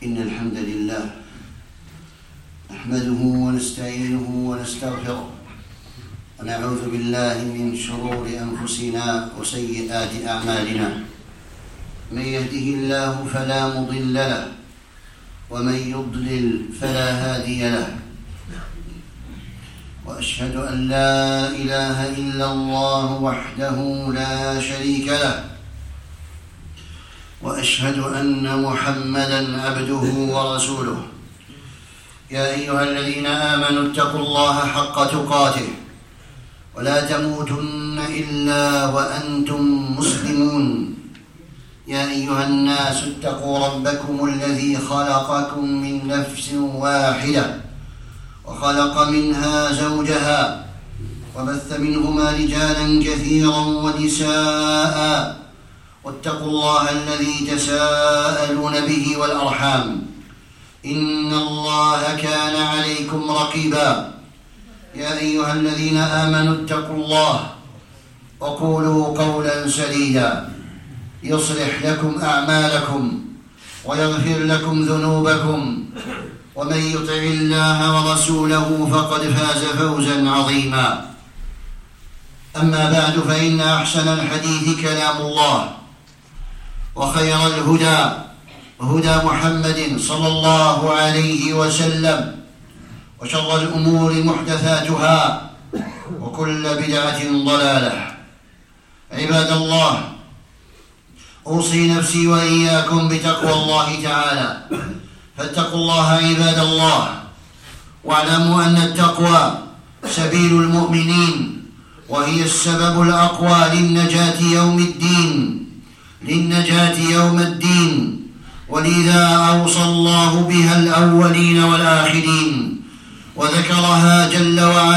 إن الحمد لله نحمده ونستعينه ونستغفره ونعوذ بالله من شرور أنفسنا وسيئات أعمالنا. من يهده الله فلا مضل له ومن يضلل فلا هادي له، وأشهد أن لا إله إلا الله وحده لا شريك له، وأشهد أن محمدًا عبده ورسوله. يا أيها الذين آمنوا اتقوا الله حق تقاته ولا تموتن إلا وأنتم مسلمون. يا أيها الناس اتقوا ربكم الذي خلقكم من نفس واحدة وخلق منها زوجها وبث منهما رجالا كثيرا ونساء، واتقوا الله الذي تساءلون به والأرحام، إن الله كان عليكم رقيبا. يا أيها الذين آمنوا اتقوا الله وقولوا قولا سديدا يصلح لكم أعمالكم ويغفر لكم ذنوبكم، ومن يطع الله ورسوله فقد فاز فوزا عظيما. أما بعد، فإن أحسن الحديث كلام الله، وخير الهدى هدى محمد صلى الله عليه وسلم، وشر الأمور محدثاتها، وكل بدعة ضلالة. عباد الله، أوصي نفسي وإياكم بتقوى الله تعالى، فاتقوا الله عباد الله، واعلموا أن التقوى سبيل المؤمنين، وهي السبب الأقوى للنجاة يوم الدين، ولذا أوصى الله بها الأولين والآخرين، وذكر جل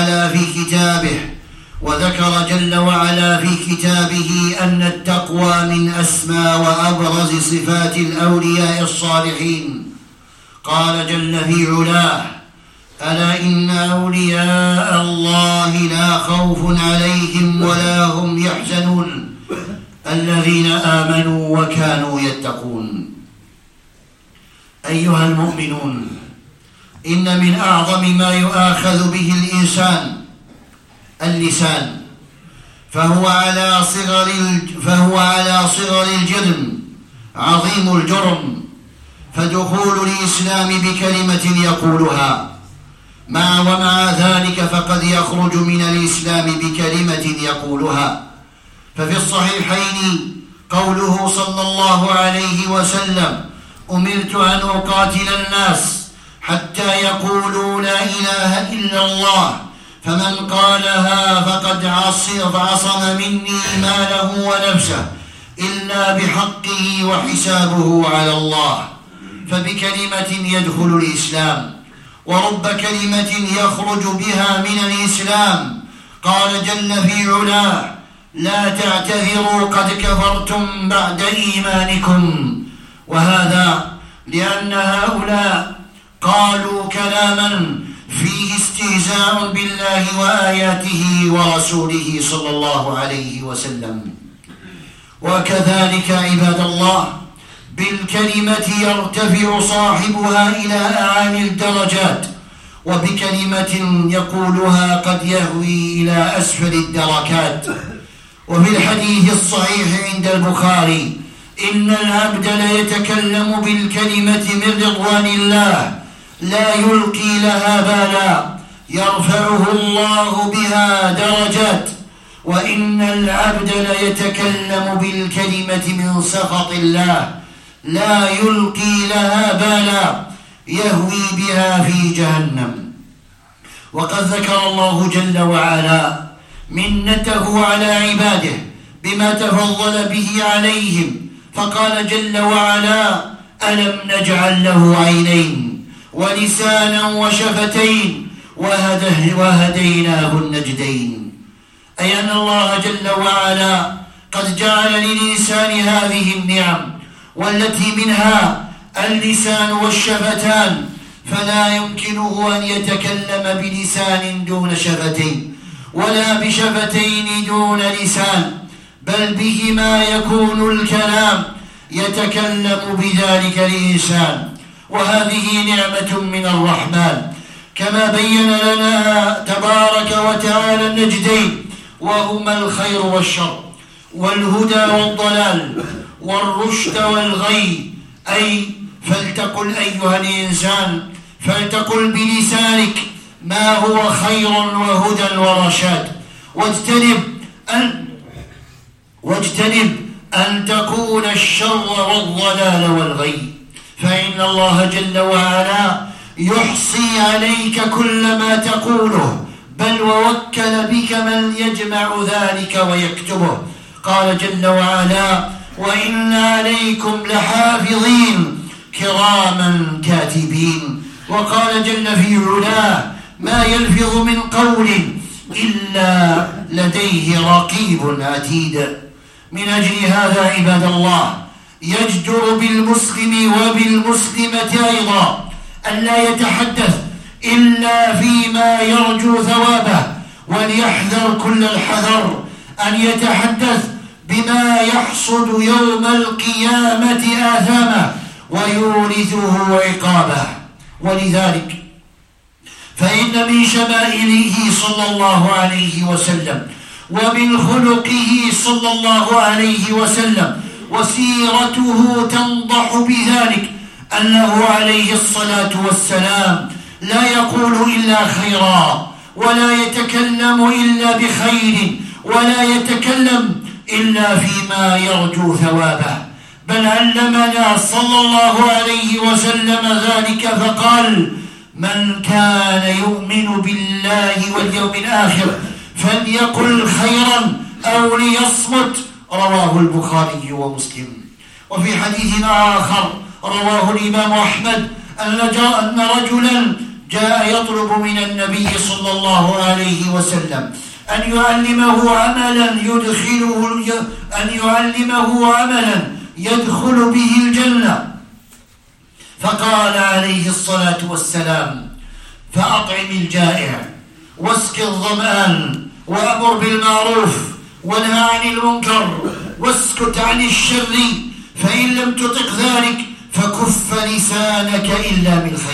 وعلا في كتابه أن التقوى من أسمى وأبرز صفات الأولياء الصالحين. قال جل في علاه: ألا إن أولياء الله لا خوف عليهم ولا هم يحزنون الذين آمنوا وكانوا يتقون. أيها المؤمنون، إن من أعظم ما يؤاخذ به الإنسان اللسان، فهو على صغر الجرم عظيم الجرم، فدخول الإسلام بكلمة يقولها ومع ذلك فقد يخرج من الإسلام بكلمة يقولها. ففي الصحيحين قوله صلى الله عليه وسلم: أمرت أن أقاتل الناس حتى يقولوا لا إله إلا الله، فمن قالها فقد عصم مني ماله ونفسه إلا بحقه وحسابه على الله. فبكلمة يدخل الإسلام، ورب كلمة يخرج بها من الإسلام. قال جل في علاه: لا تعتذروا قد كفرتم بعد إيمانكم. وهذا لأن هؤلاء قالوا كلاما فيه استهزاء بالله وآياته ورسوله صلى الله عليه وسلم. وكذلك عباد الله، بالكلمة يرتفع صاحبها إلى أعالي الدرجات، وبكلمة يقولها قد يهوي إلى أسفل الدركات. وفي الحديث الصحيح عند البخاري: إن العبد ليتكلم بالكلمة من رضوان الله لا يلقي لها بالا يرفعه الله بها درجات، وإن العبد ليتكلم بالكلمة من سخط الله لا يلقي لها بالا يهوي بها في جهنم. وقد ذكر الله جل وعلا منته على عباده بما تفضل به عليهم، فقال جل وعلا: ألم نجعل له عينين ولسانا وشفتين وهديناه النجدين. أي أن الله جل وعلا قد جعل للإنسان هذه النعم، والتي منها اللسان والشفتان، فلا يمكنه أن يتكلم بلسان دون شفتين، ولا بشفتين دون لسان، بل بهما يكون الكلام، يتكلم بذلك الإنسان. وهذه نعمة من الرحمن، كما بين لنا تبارك وتعالى النجدين، وهما الخير والشر، والهدى والضلال، والرشد والغي. أي فلتقل أيها الإنسان، فلتقل بلسانك ما هو خير وهدى ورشاد، واجتنب أن تكون الشر والضلال والغي، فإن الله جل وعلا يحصي عليك كل ما تقوله، بل ووكل بك من يجمع ذلك ويكتبه. قال جل وعلا: وإن عليكم لحافظين كراما كاتبين. وقال جل في علاه: ما يلفظ من قول إلا لديه رقيب عتيد. من أجل هذا عباد الله يجدر بالمسلم وبالمسلمة أيضا أن لا يتحدث إلا فيما يرجو ثوابه، وليحذر كل الحذر أن يتحدث بما يحصد يوم القيامة آثامه ويورثه عقابه. ولذلك فإن من شمائله صلى الله عليه وسلم ومن خلقه صلى الله عليه وسلم وسيرته تنضح بذلك أنه عليه الصلاة والسلام لا يقول إلا خيرا، ولا يتكلم إلا بخير، ولا يتكلم إلا فيما يرجو ثوابه، بل علمنا صلى الله عليه وسلم ذلك فقال: من كان يؤمن بالله واليوم الآخر فليقل خيرا أو ليصمت. رواه البخاري ومسلم. وفي حديث آخر رواه الإمام أحمد أن رجلا جاء يطلب من النبي صلى الله عليه وسلم أن يعلمه عملا يدخل به الجنة، فقال عليه الصلاة والسلام: فأطعم الجائع، واسق الظمآن، وأمر بالمعروف، وانهى عن المنكر، واسكت عن الشر، فإن لم تطق ذلك فكف لسانك إلا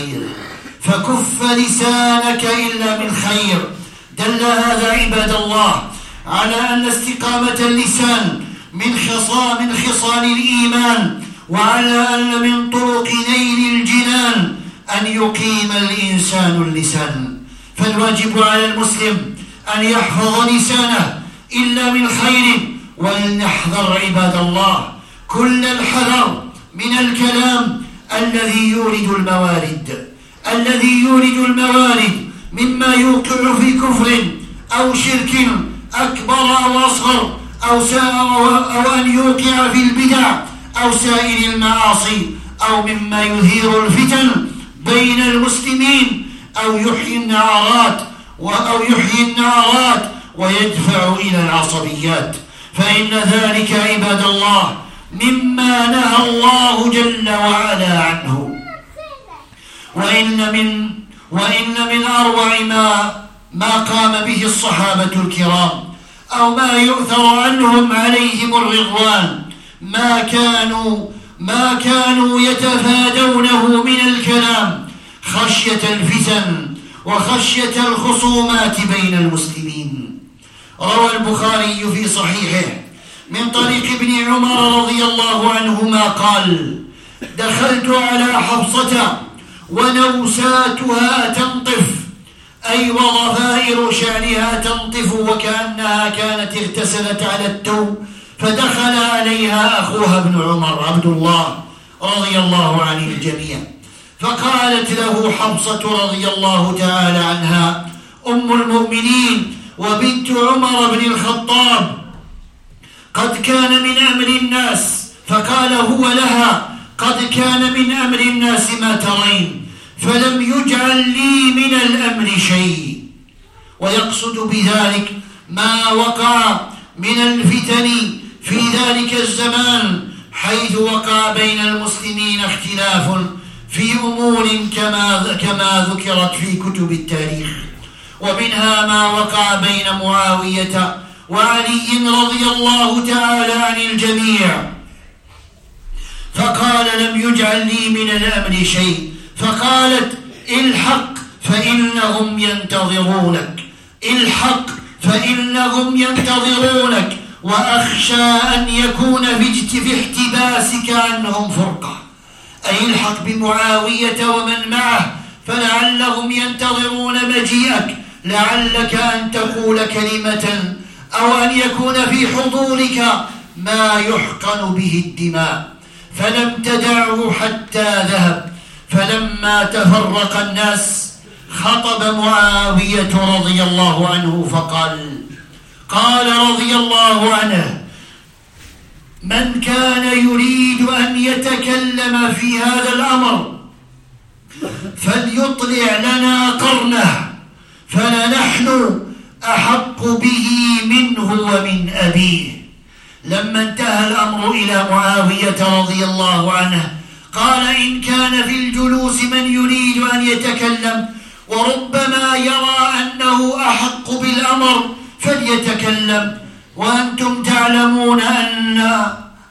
من خير. دل هذا عباد الله على أن استقامة اللسان من خصال الإيمان، وعلى أن من طرق نيل الجنان أن يقيم الإنسان اللسان. فالواجب على المسلم أن يحفظ لسانه إلا من خير. ولنحذر عباد الله كل الحذر من الكلام الذي يورد الموارد مما يوقع في كفر أو شرك أكبر أو أصغر، أو أن يوقع في البدع أو سائر المعاصي، أو مما يثير الفتن بين المسلمين، أو يحيي النعرات ويدفع إلى العصبيات، فإن ذلك عباد الله مما نهى الله جل وعلا عنه. وإن من أروع ما قام به الصحابة الكرام، أو ما يؤثر عنهم عليهم الرضوان، ما كانوا يتفادونه من الكلام خشية الفتن وخشية الخصومات بين المسلمين. روى البخاري في صحيحه من طريق ابن عمر رضي الله عنهما قال: دخلت على حفصة ونوساتها تنطف، أي وضفائر شعرها تنطف وكأنها كانت اغتسلت على التو، فدخل عليها أخوها ابن عمر عبد الله رضي الله عن الجميع، فقالت له حفصة رضي الله تعالى عنها أم المؤمنين وبنت عمر بن الخطاب: قد كان من أمر الناس، فقال هو لها: قد كان من أمر الناس ما ترين، فلم يجعل لي من الأمر شيء. ويقصد بذلك ما وقع من الفتن في ذلك الزمان، حيث وقع بين المسلمين اختلاف في أمور كما ذكرت في كتب التاريخ، ومنها ما وقع بين معاوية وعلي رضي الله تعالى عن الجميع، فقال لم يجعل لي من الأمر شيء. فقالت الحق فإنهم ينتظرونك، الحق فإنهم ينتظرونك، وأخشى أن يكون في احتباسك عنهم فرقة. أي الحق بمعاوية ومن معه فلعلهم ينتظرون مجيئك، لعلك أن تقول كلمة أو أن يكون في حضورك ما يحقن به الدماء. فلم تدعه حتى ذهب. فلما تفرق الناس خطب معاوية رضي الله عنه قال رضي الله عنه: من كان يريد أن يتكلم في هذا الأمر فليطلع لنا قرنه، فلنحن أحق به منه ومن أبيه. لما انتهى الأمر إلى معاوية رضي الله عنه قال: إن كان في الجلوس من يريد أن يتكلم وربما يرى أنه أحق بالأمر فليتكلم، وأنتم تعلمون أن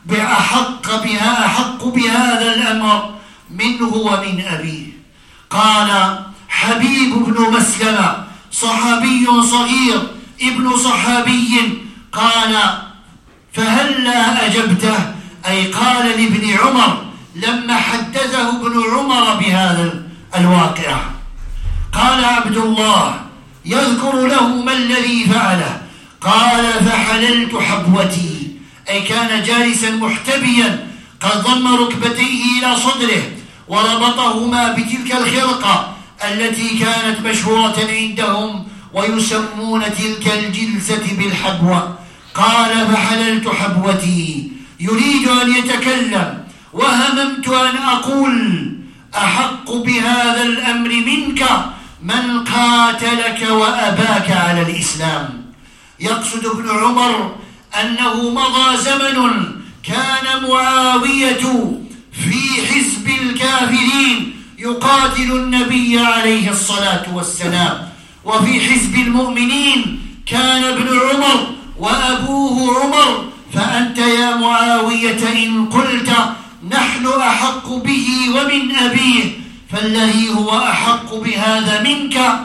أحق بهذا الأمر منه ومن أبيه. قال حبيب بن مسلمة صحابي صغير ابن صحابي قال: فهلا أجبته، أي قال لابن عمر لما حدثه ابن عمر بهذا الواقع. قال عبد الله يذكر له ما الذي فعله. قال: فحللت حبوتي، أي كان جالسا محتبيا قد ضم ركبتيه إلى صدره وربطهما بتلك الخرقة التي كانت مشهورة عندهم ويسمون تلك الجلسة بالحبوة. قال: فحللت حبوتي يريد أن يتكلم، وهممت أن أقول: أحق بهذا الأمر منك من قاتلك وأباك على الإسلام. يقصد ابن عمر أنه مضى زمن كان معاوية في حزب الكافرين يقاتل النبي عليه الصلاة والسلام، وفي حزب المؤمنين كان ابن عمر وأبوه عمر. فأنت يا معاوية إن قلت نحن أحق به ومن أبيه فالذي هو أحق بهذا منك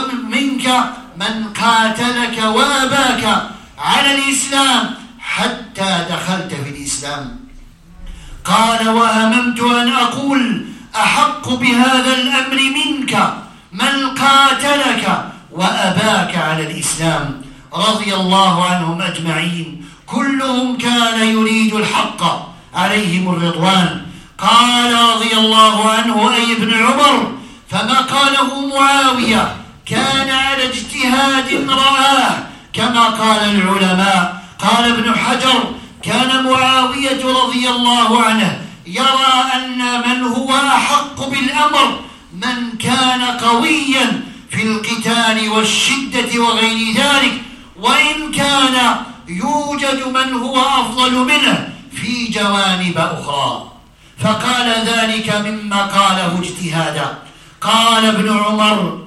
من قاتلك وأباك على الإسلام حتى دخلت في الإسلام. قال: وهممت أن أقول: أحق بهذا الأمر منك من قاتلك وأباك على الإسلام. رضي الله عنهم أجمعين، كلهم كان يريد الحق عليهم الرضوان. قال رضي الله عنه أي ابن عمر: فما قاله معاوية كان على اجتهاد رآه كما قال العلماء. قال ابن حجر: كان معاوية رضي الله عنه يرى أن من هو أحق بالأمر من كان قويا في القتال والشدة وغير ذلك، وإن كان يوجد من هو أفضل منه في جوانب أخرى. فقال ذلك مما قاله اجتهادا. قال ابن عمر: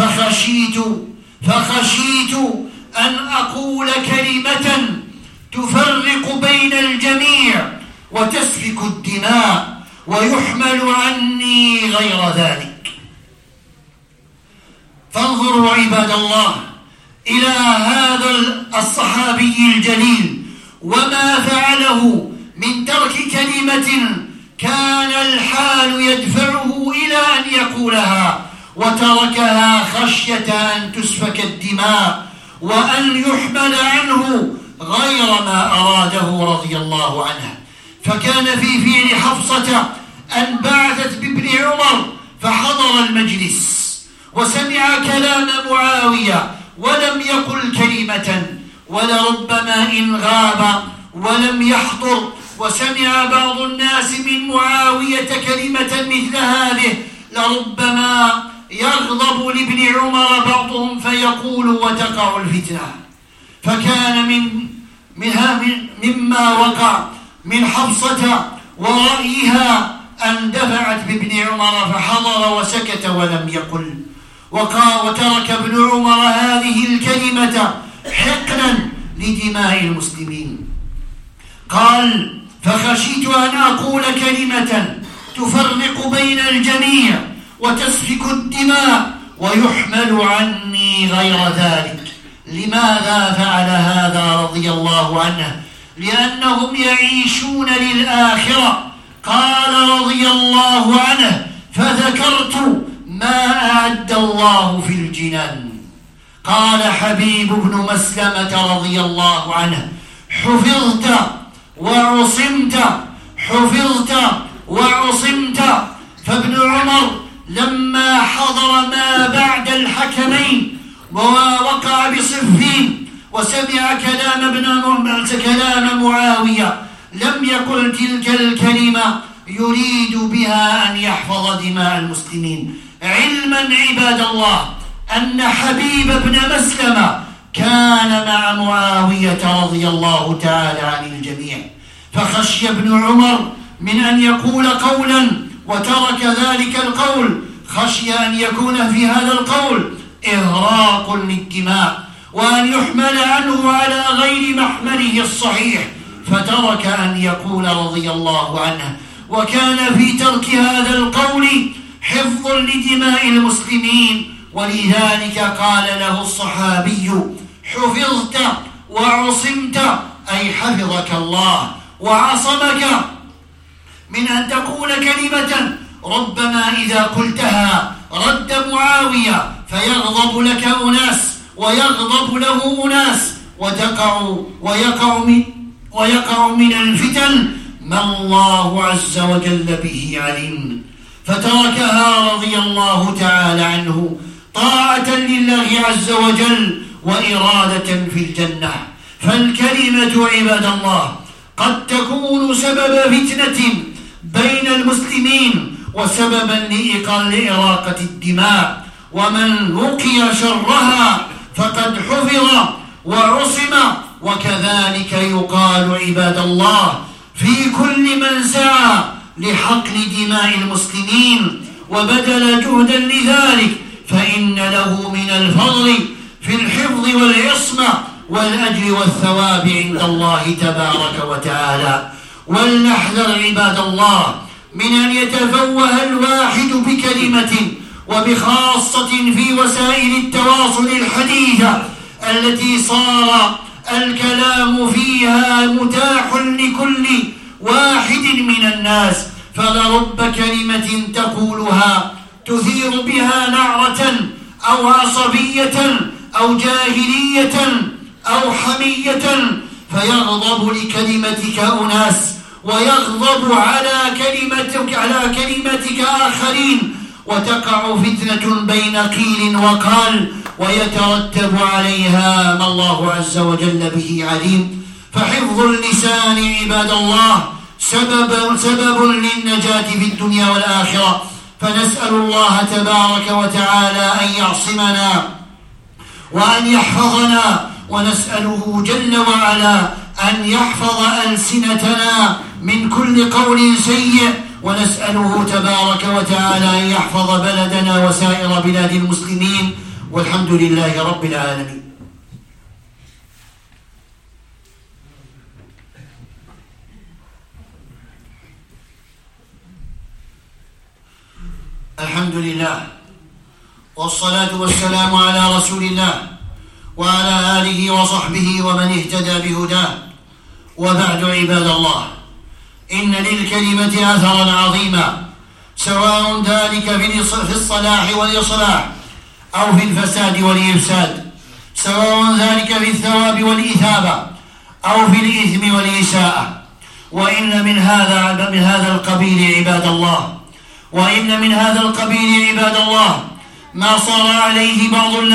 فخشيت أن أقول كلمة تفرق بين الجميع وتسفك الدماء ويحمل عني غير ذلك. فانظروا عباد الله إلى هذا الصحابي الجليل وما فعله من ترك كلمة كان الحال يدفعه إلى أن يقولها، وتركها خشية أن تسفك الدماء وأن يحمل عنه غير ما أراده رضي الله عنه. فكان في فعل حفصة أن بعثت بابن عمر فحضر المجلس وسمع كلام معاوية ولم يقل كلمة، ولربما إن غاب ولم يحضر وسمع بعض الناس من معاوية كلمة مثل هذه لربما يغضب لابن عمر بعضهم فيقول وتقع الفتنة. فكان مما وقع من حفصة ورأيها أن دفعت بابن عمر فحضر وسكت ولم يقل، وترك ابن عمر هذه الكلمة حقنا لدماء المسلمين. قال: فخشيت أن أقول كلمة تفرق بين الجميع وتسفك الدماء ويحمل عني غير ذلك. لماذا فعل هذا رضي الله عنه؟ لأنهم يعيشون للآخرة. قال رضي الله عنه: فذكرت ما أعد الله في الجنان. قال حبيب بن مسلمة رضي الله عنه: حفظت وعصمت، حفظت وعصمت. فابن عمر لما حضر ما بعد الحكمين ووقع بصفين وسمع كلام معاوية لم يقل تلك الكلمة يريد بها أن يحفظ دماء المسلمين، علما عباد الله أن حبيب بن مسلمة كان مع معاوية رضي الله تعالى عن الجميع. فخشي ابن عمر من أن يقول قولا وترك ذلك القول، خشي أن يكون في هذا القول إغراق للدماء وأن يحمل عنه على غير محمله الصحيح، فترك أن يقول رضي الله عنه. وكان في ترك هذا القول حفظ لدماء المسلمين، ولذلك قال له الصحابي: حفظت وعصمت، أي حفظك الله وعصمك من أن تقول كلمة ربما إذا قلتها رد معاوية فيغضب لك أناس ويغضب له أناس ويقع من الفتن ما الله عز وجل به عليم. فتركها رضي الله تعالى عنه طاعة لله عز وجل وإرادة في الجنة. فالكلمة عباد الله قد تكون سبب فتنة بين المسلمين وسببا لإراقة الدماء، ومن وقي شرها فقد حفظ وعصم. وكذلك يقال عباد الله في كل من سعى لحقن دماء المسلمين وبذل جهدا لذلك فإن له من الفضل في الحفظ والعصمة والأجر والثواب عند الله تبارك وتعالى. ولنحذر عباد الله من أن يتفوه الواحد بكلمة، وبخاصة في وسائل التواصل الحديثة التي صار الكلام فيها متاح لكل واحد من الناس، فلرب كلمة تقولها تثير بها نعرة أو عصبية أو جاهلية أو حمية، فيغضب لكلمتك أناس ويغضب على كلمتك آخرين، وتقع فتنة بين قيل وقال ويترتب عليها ما الله عز وجل به عليم. فحفظ اللسان عباد الله سبب للنجاة في الدنيا والآخرة. فنسأل الله تبارك وتعالى أن يعصمنا وأن يحفظنا، ونسأله جل وعلا أن يحفظ ألسنتنا من كل قول سيء، ونسأله تبارك وتعالى أن يحفظ بلدنا وسائر بلاد المسلمين، والحمد لله رب العالمين. الحمد لله والصلاة والسلام على رسول الله وعلى آله وصحبه ومن اهتدى بهداه، وبعد عباد الله، إن للكلمة أثرا عظيما، سواء ذلك في الصلاح والإصلاح أو في الفساد والإفساد، سواء ذلك في الثواب والإثابة أو في الإثم والإساءة. وإن من هذا القبيل عباد الله، وإن من هذا القبيل عباد الله ما صار عليه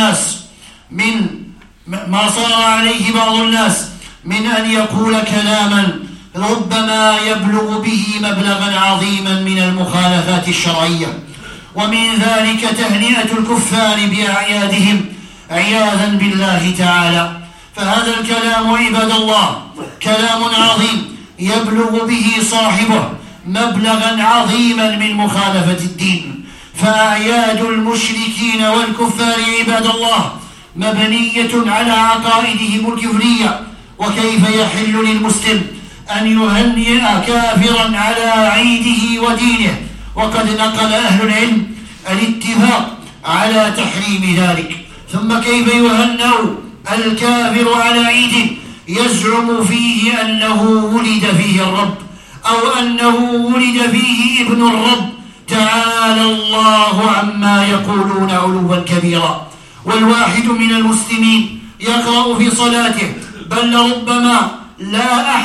بعض الناس من أن يقول كلاما ربما يبلغ به مبلغا عظيما من المخالفات الشرعية، ومن ذلك تهنئة الكفار بأعيادهم عياذا بالله تعالى. فهذا الكلام عباد الله كلام عظيم يبلغ به صاحبه مبلغا عظيما من مخالفة الدين. فأعياد المشركين والكفار عباد الله مبنية على عقائدهم الكفرية، وكيف يحل للمسلم أن يهنئ كافرا على عيده ودينه، وقد نقل أهل العلم الاتفاق على تحريم ذلك. ثم كيف يهنأ الكافر على عيده يزعم فيه أنه ولد فيه الرب أو أنه ولد فيه ابن الرب؟ تعالى الله عما يقولون علوا كبيرا. والواحد من المسلمين يقرأ في صلاته، بل ربما لا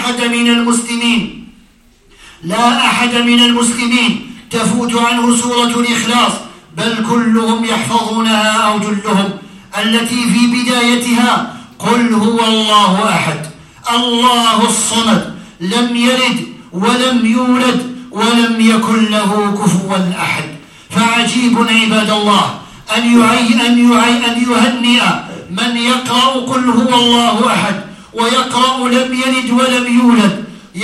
أحد من المسلمين تفوت عنه سورة الإخلاص، بل كلهم يحفظونها أو جلهم، التي في بدايتها قل هو الله أحد الله الصمد لم يلد ولم يولد ولم يكن له كفوا أحد. فعجيب عباد الله أن يهنئ من يقرأ قل هو الله أحد ويقرأ لم يلد ولم يولد،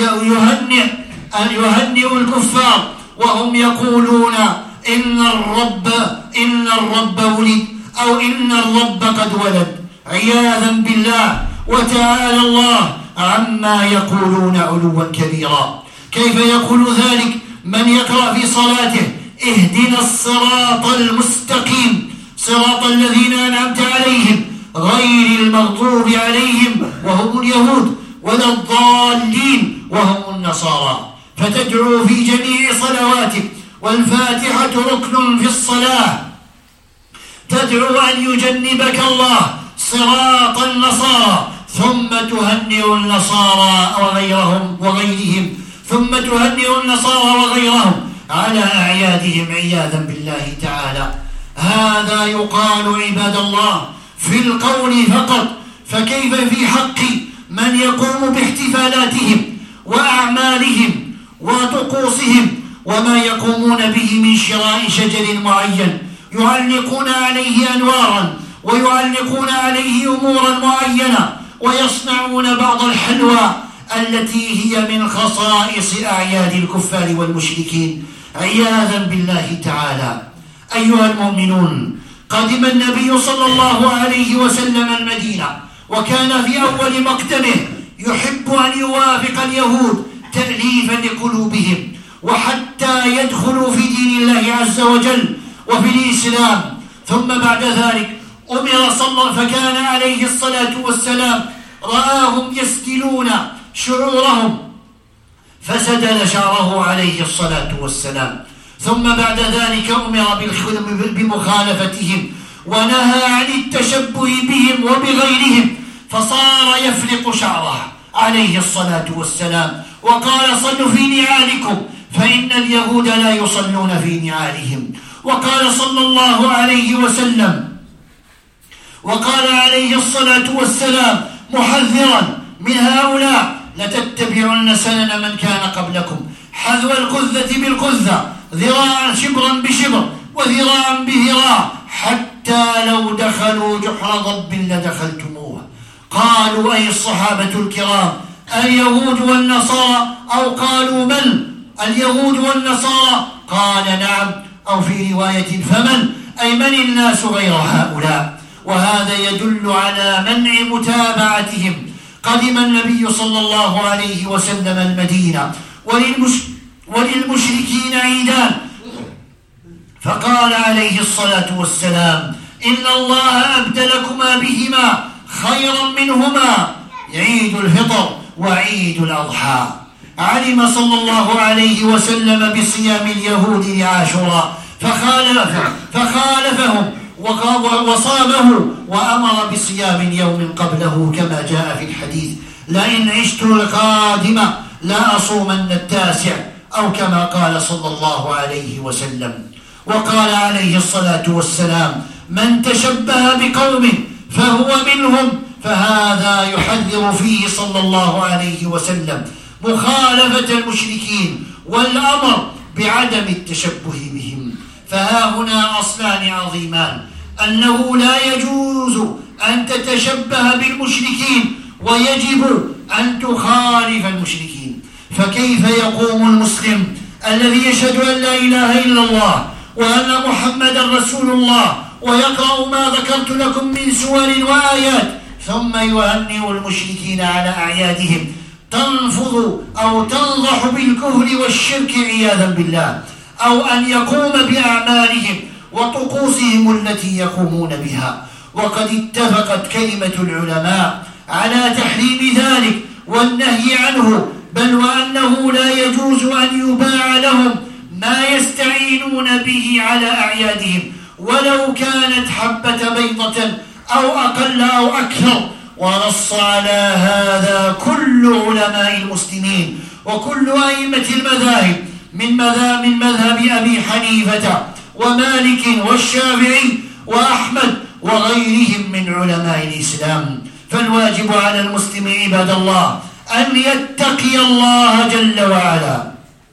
يهنئ الكفار وهم يقولون إن الرب ولد أو إن الرب قد ولد، عياذا بالله وتعالى الله عما يقولون علوا كبيرا. كيف يقول ذلك من يقرأ في صلاته اهدنا الصراط المستقيم صراط الذين أنعمت عليهم غير المغضوب عليهم وهم اليهود ولا الضالين وهم النصارى، فتدعو في جميع صلواتك، والفاتحة ركن في الصلاة، تدعو أن يجنبك الله صراط النصارى، ثم تهنئ النصارى وغيرهم على أعيادهم عياذا بالله تعالى. هذا يقال عباد الله في القول فقط، فكيف في حق من يقوم باحتفالاتهم وأعمالهم وطقوسهم وما يقومون به من شراء شجر معين يعلقون عليه أنوارا ويعلقون عليه أمورا معينة ويصنعون بعض الحلوى التي هي من خصائص أعياد الكفار والمشركين عياذا بالله تعالى. أيها المؤمنون، قدم النبي صلى الله عليه وسلم المدينة، وكان في أول مقدمه يحب أن يوافق اليهود تأليفا لقلوبهم وحتى يدخلوا في دين الله عز وجل وفي الإسلام. ثم بعد ذلك فكان عليه الصلاة والسلام رآهم يسدلون شعورهم فسدل شعره عليه الصلاة والسلام. ثم بعد ذلك أمر بمخالفتهم ونهى عن التشبه بهم وبغيرهم، فصار يفلق شعره عليه الصلاة والسلام، وقال صلوا في نعالكم فإن اليهود لا يصلون في نعالهم. وقال صلى الله عليه وسلم، وقال عليه الصلاة والسلام محذرا من هؤلاء لتتبعن سنن من كان قبلكم حذو القذة بالقذة ذراعا شبرا بشبر وذراعا بذراع حتى لو دخلوا جحر ضب لدخلتموه. قالوا أي الصحابة الكرام اليهود والنصارى؟ أو قالوا من اليهود والنصارى؟ قال نعم، أو في رواية فمن، أي من الناس غير هؤلاء. وهذا يدل على منع متابعتهم. قدم النبي صلى الله عليه وسلم المدينة وللمشركين عيدان، فقال عليه الصلاة والسلام إن الله أبدلكما بهما خيرا منهما عيد الفطر وعيد الأضحى. علم صلى الله عليه وسلم بصيام اليهود لعاشوراء فخالفهم وصامه وأمر بصيام يوم قبله كما جاء في الحديث لئن عشت القادمة لا أصومن التاسع، أو كما قال صلى الله عليه وسلم. وقال عليه الصلاة والسلام من تشبه بقوم فهو منهم، فهذا يحذر فيه صلى الله عليه وسلم مخالفة المشركين والأمر بعدم التشبه بهم. فها هنا أصلان عظيمان: أنه لا يجوز أن تتشبه بالمشركين ويجب أن تخالف المشركين. فكيف يقوم المسلم الذي يشهد أن لا إله إلا الله وأن محمدا رسول الله ويقرأ ما ذكرت لكم من سور وآيات ثم يهنئ المشركين على أعيادهم تنفض أو تنضح بالكفر والشرك عياذا بالله، أو أن يقوم بأعمالهم وطقوسهم التي يقومون بها. وقد اتفقت كلمة العلماء على تحريم ذلك والنهي عنه، بل وأنه لا يجوز أن يباع لهم ما يستعينون به على أعيادهم ولو كانت حبة بيضة أو أقل أو أكثر. ونص على هذا كل علماء المسلمين وكل أئمة المذاهب من مذهب أبي حنيفة ومالك والشافعي وأحمد وغيرهم من علماء الإسلام. فالواجب على المسلم عباد الله أن يتقي الله جل وعلا،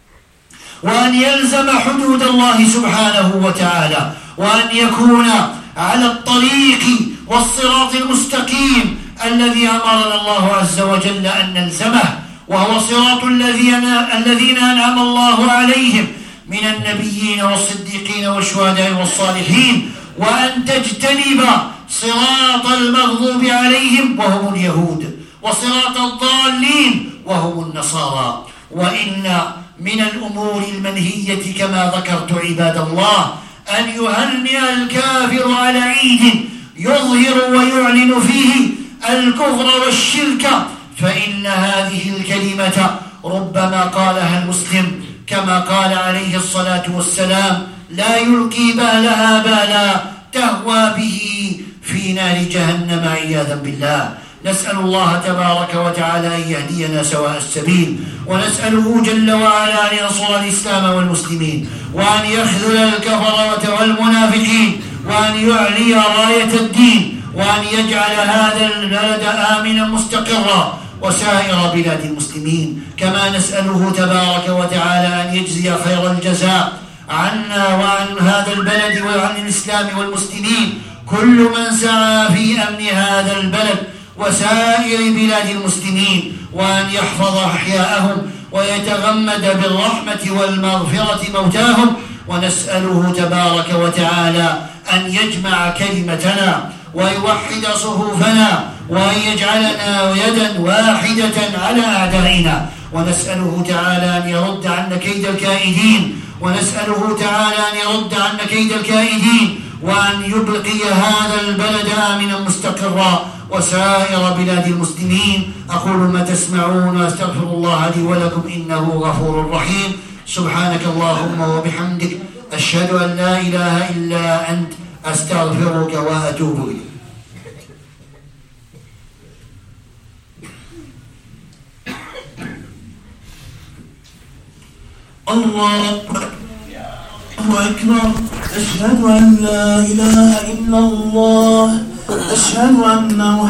وأن يلزم حدود الله سبحانه وتعالى، وأن يكون على الطريق والصراط المستقيم الذي أمرنا الله عز وجل أن نلزمه، وهو صراط الذين أنعم الله عليهم من النبيين والصديقين والشهداء والصالحين، وأن تجتنب صراط المغضوب عليهم وهم اليهود، وصراط الضالين وهم النصارى. وإن من الأمور المنهية كما ذكرت عباد الله أن يهنئ الكافر على عيد يظهر ويعلن فيه الكفر والشرك، فإن هذه الكلمة ربما قالها المسلم كما قال عليه الصلاة والسلام: لا يلقي بالها بالا تهوى به في نار جهنم عياذا بالله. نسأل الله تبارك وتعالى أن يهدينا سواء السبيل، ونسأله جل وعلا أن ينصر الإسلام والمسلمين، وأن يخذل الكفرة والمنافقين، وأن يعلي راية الدين، وأن يجعل هذا البلد آمنا مستقرا وسائر بلاد المسلمين. كما نسأله تبارك وتعالى أن يجزي خير الجزاء عنا وعن هذا البلد وعن الإسلام والمسلمين كل من سعى في أمن هذا البلد وسائر بلاد المسلمين، وأن يحفظ أحياءهم ويتغمد بالرحمة والمغفرة موتاهم. ونسأله تبارك وتعالى أن يجمع كلمتنا ويوحد صفوفنا وأن يجعلنا يدا واحدة على أعدائنا. ونسأله تعالى أن يرد عنا كيد الكائدين، ونسأله تعالى أن يرد عنا كيد الكائدين، وأن يبقي هذا البلد آمنا مستقرا وسائر بلاد المسلمين. أقول ما تسمعون وأستغفر الله لي ولكم إنه غفور رحيم. سبحانك اللهم وبحمدك، أشهد أن لا إله إلا أنت، أستغفرك وأتوب إليك. الله أكبر. أشهد أن لا إله إلا الله. أشهد أن